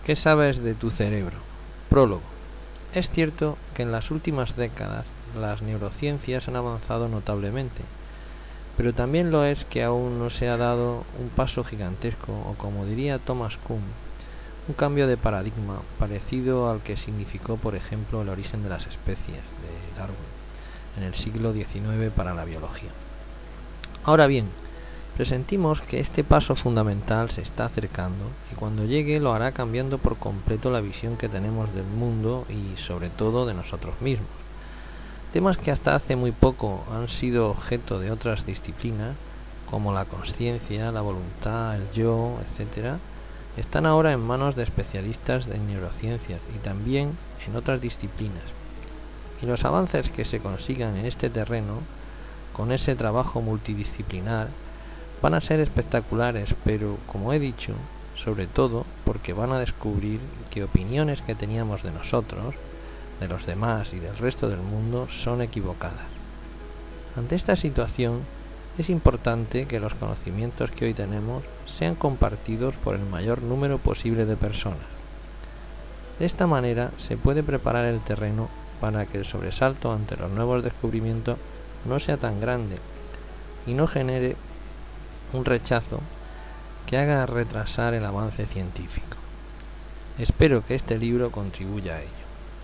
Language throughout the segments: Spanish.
¿Qué sabes de tu cerebro? Prólogo. Es cierto que en las últimas décadas las neurociencias han avanzado notablemente, pero también lo es que aún no se ha dado un paso gigantesco, o como diría Thomas Kuhn, un cambio de paradigma parecido al que significó, por ejemplo, el origen de las especies de Darwin en el siglo XIX para la biología. Ahora bien, presentimos que este paso fundamental se está acercando y cuando llegue lo hará cambiando por completo la visión que tenemos del mundo y sobre todo de nosotros mismos. Temas que hasta hace muy poco han sido objeto de otras disciplinas, como la consciencia, la voluntad, el yo, etc., están ahora en manos de especialistas en neurociencias y también en otras disciplinas. Y los avances que se consigan en este terreno, con ese trabajo multidisciplinar, van a ser espectaculares, pero, como he dicho, sobre todo porque van a descubrir que opiniones que teníamos de nosotros, de los demás y del resto del mundo son equivocadas. Ante esta situación, es importante que los conocimientos que hoy tenemos sean compartidos por el mayor número posible de personas. De esta manera se puede preparar el terreno para que el sobresalto ante los nuevos descubrimientos no sea tan grande y no genere un rechazo que haga retrasar el avance científico. Espero que este libro contribuya a ello.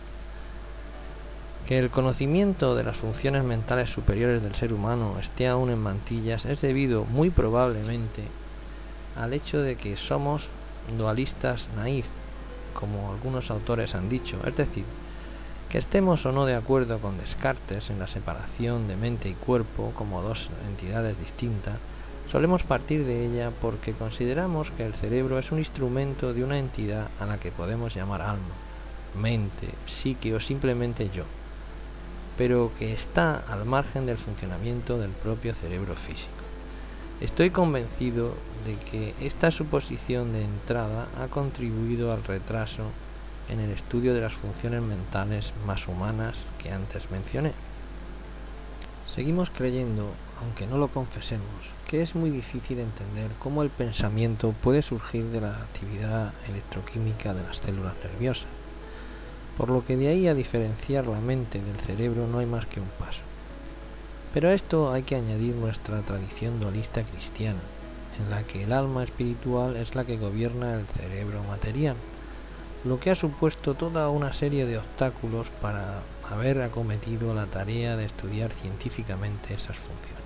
Que el conocimiento de las funciones mentales superiores del ser humano esté aún en mantillas es debido, muy probablemente, al hecho de que somos dualistas naif, como algunos autores han dicho, es decir, que estemos o no de acuerdo con Descartes en la separación de mente y cuerpo como dos entidades distintas, solemos partir de ella porque consideramos que el cerebro es un instrumento de una entidad a la que podemos llamar alma, mente, psique o simplemente yo, pero que está al margen del funcionamiento del propio cerebro físico. Estoy convencido de que esta suposición de entrada ha contribuido al retraso en el estudio de las funciones mentales más humanas que antes mencioné. Seguimos creyendo, aunque no lo confesemos, que es muy difícil entender cómo el pensamiento puede surgir de la actividad electroquímica de las células nerviosas, por lo que de ahí a diferenciar la mente del cerebro no hay más que un paso. Pero a esto hay que añadir nuestra tradición dualista cristiana, en la que el alma espiritual es la que gobierna el cerebro material, lo que ha supuesto toda una serie de obstáculos para haber acometido la tarea de estudiar científicamente esas funciones.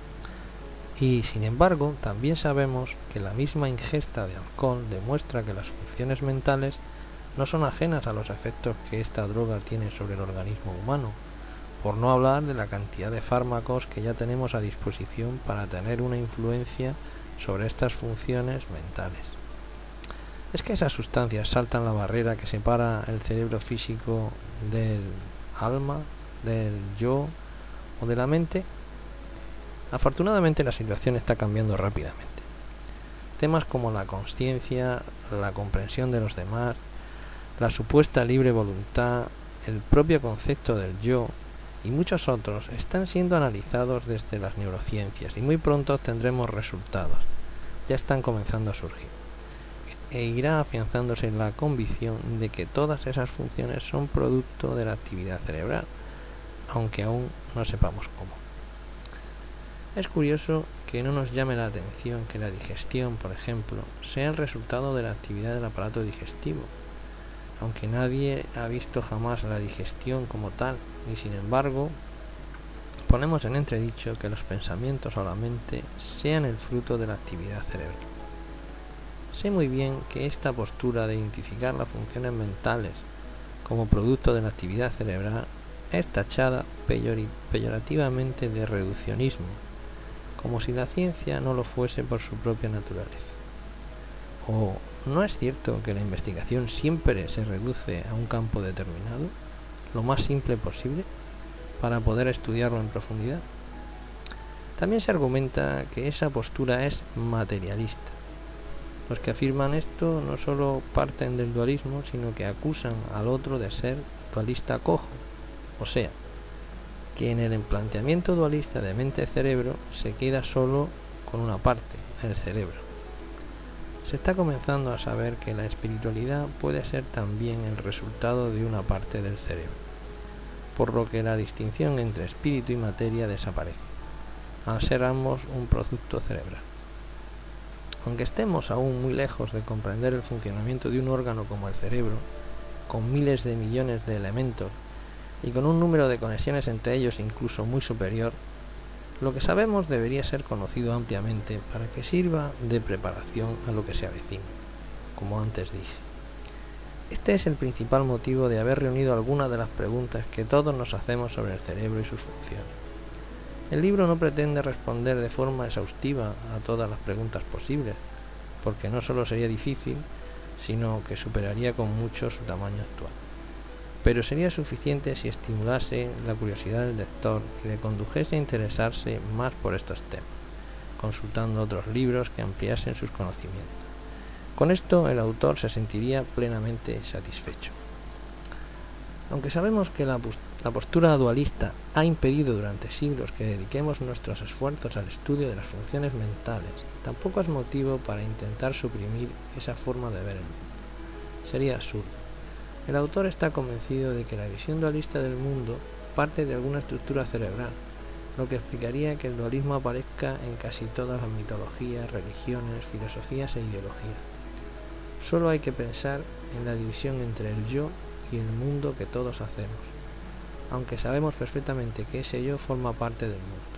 Y, sin embargo, también sabemos que la misma ingesta de alcohol demuestra que las funciones mentales no son ajenas a los efectos que esta droga tiene sobre el organismo humano, por no hablar de la cantidad de fármacos que ya tenemos a disposición para tener una influencia sobre estas funciones mentales. ¿Es que esas sustancias saltan la barrera que separa el cerebro físico del alma, del yo o de la mente? Afortunadamente la situación está cambiando rápidamente. Temas como la consciencia, la comprensión de los demás, la supuesta libre voluntad, el propio concepto del yo y muchos otros están siendo analizados desde las neurociencias y muy pronto tendremos resultados. Ya están comenzando a surgir. E irá afianzándose la convicción de que todas esas funciones son producto de la actividad cerebral, aunque aún no sepamos cómo. Es curioso que no nos llame la atención que la digestión, por ejemplo, sea el resultado de la actividad del aparato digestivo, aunque nadie ha visto jamás la digestión como tal, y sin embargo, ponemos en entredicho que los pensamientos o la mente sean el fruto de la actividad cerebral. Sé muy bien que esta postura de identificar las funciones mentales como producto de la actividad cerebral es tachada peyorativamente de reduccionismo, como si la ciencia no lo fuese por su propia naturaleza. ¿O no es cierto que la investigación siempre se reduce a un campo determinado, lo más simple posible, para poder estudiarlo en profundidad? También se argumenta que esa postura es materialista. Los que afirman esto no solo parten del dualismo, sino que acusan al otro de ser dualista cojo, o sea, que en el planteamiento dualista de mente-cerebro se queda solo con una parte, el cerebro. Se está comenzando a saber que la espiritualidad puede ser también el resultado de una parte del cerebro, por lo que la distinción entre espíritu y materia desaparece, al ser ambos un producto cerebral. Aunque estemos aún muy lejos de comprender el funcionamiento de un órgano como el cerebro, con miles de millones de elementos y con un número de conexiones entre ellos incluso muy superior, lo que sabemos debería ser conocido ampliamente para que sirva de preparación a lo que se avecina, como antes dije. Este es el principal motivo de haber reunido algunas de las preguntas que todos nos hacemos sobre el cerebro y sus funciones. El libro no pretende responder de forma exhaustiva a todas las preguntas posibles, porque no solo sería difícil, sino que superaría con mucho su tamaño actual. Pero sería suficiente si estimulase la curiosidad del lector y le condujese a interesarse más por estos temas, consultando otros libros que ampliasen sus conocimientos. Con esto el autor se sentiría plenamente satisfecho. Aunque sabemos que la postura dualista ha impedido durante siglos que dediquemos nuestros esfuerzos al estudio de las funciones mentales, tampoco es motivo para intentar suprimir esa forma de ver el mundo. Sería absurdo. El autor está convencido de que la visión dualista del mundo parte de alguna estructura cerebral, lo que explicaría que el dualismo aparezca en casi todas las mitologías, religiones, filosofías e ideologías. Solo hay que pensar en la división entre el yo y el mundo que todos hacemos, aunque sabemos perfectamente que ese yo forma parte del mundo.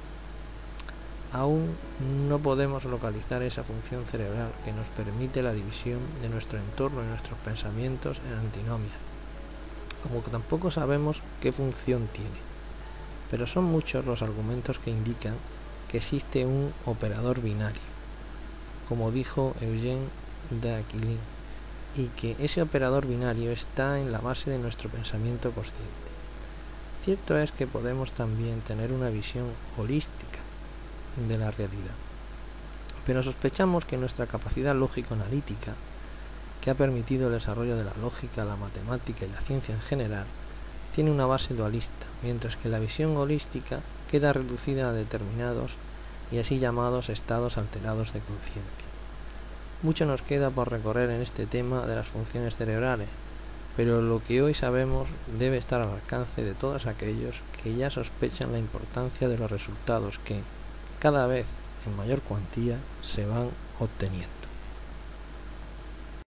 Aún no podemos localizar esa función cerebral que nos permite la división de nuestro entorno y nuestros pensamientos en antinomias, como que tampoco sabemos qué función tiene, pero son muchos los argumentos que indican que existe un operador binario, como dijo Eugène d'Aquilin, y que ese operador binario está en la base de nuestro pensamiento consciente. Cierto es que podemos también tener una visión holística de la realidad, pero sospechamos que nuestra capacidad lógico-analítica, que ha permitido el desarrollo de la lógica, la matemática y la ciencia en general, tiene una base dualista, mientras que la visión holística queda reducida a determinados y así llamados estados alterados de conciencia. Mucho nos queda por recorrer en este tema de las funciones cerebrales, pero lo que hoy sabemos debe estar al alcance de todos aquellos que ya sospechan la importancia de los resultados que, cada vez en mayor cuantía, se van obteniendo.